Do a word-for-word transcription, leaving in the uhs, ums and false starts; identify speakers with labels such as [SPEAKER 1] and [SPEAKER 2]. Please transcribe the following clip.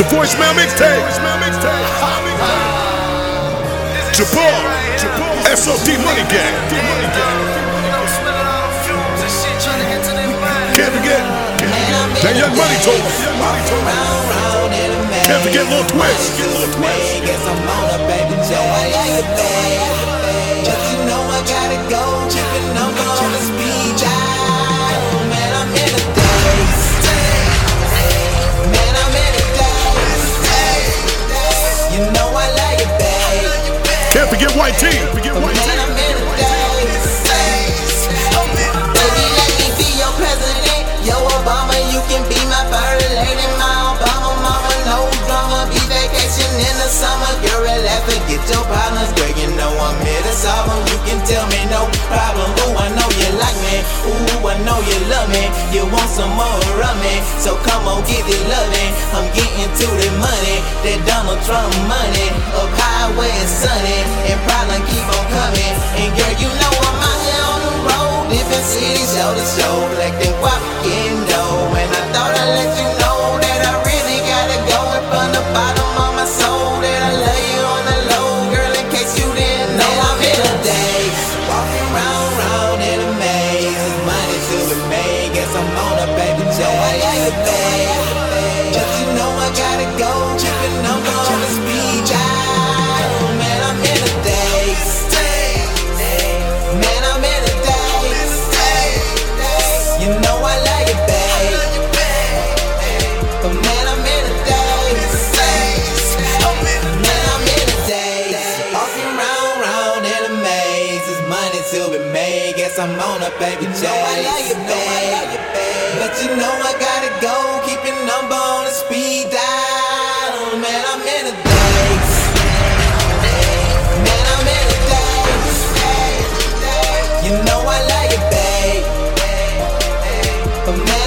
[SPEAKER 1] The voicemail mixtape. Jabbar, S O D Money Gang. Can't forget that Young Money told us. Can't forget Lil Twist.
[SPEAKER 2] Guess I'm on a baby J. But you know I gotta go, tripping on the speed dial. Man, I'm in a daze. Man, I'm in a daze. You know I love you, babe.
[SPEAKER 1] Can't forget White T. Forget White T.
[SPEAKER 2] Man, I'm in a daze. Baby, let me be your president. Yo, Obama, you can be my first lady. My Obama mama, no drama. Be vacation in the summer. Girl, relax, forget your problems. Girl, you know I'm here to solve them. You can tell me no problem. Ooh, I know you like me. Ooh, I know you love me. You want some more of me, so come on, get it loving. I'm getting to the money, that Donald Trump money. Up highway and sunny, and problem keep on coming. And girl, you know I'm out here on the road, different cities, show to show, like them walking dough. And I thought I'd let you know that I really gotta go in from the bottom of my soul. That I love you on the low, girl, in case you didn't know. I'm in a daze, walking round, round in a maze. It's money to be made, guess I'm on a baby J. I love you, babe. Just you know I gotta go, tripping on the speed dial. Man, I'm in a daze. Man, I'm in a daze. You know I love you, babe. But man, I'm in a daze. Man, I'm in a daze. Walking round, round in a maze. It's money to be made, guess I'm on a baby J. I love you, babe. But you know I gotta go, keeping number on the speed dial. Man, I'm in a daze. Man, I'm in a daze. You know I love you, babe. But man,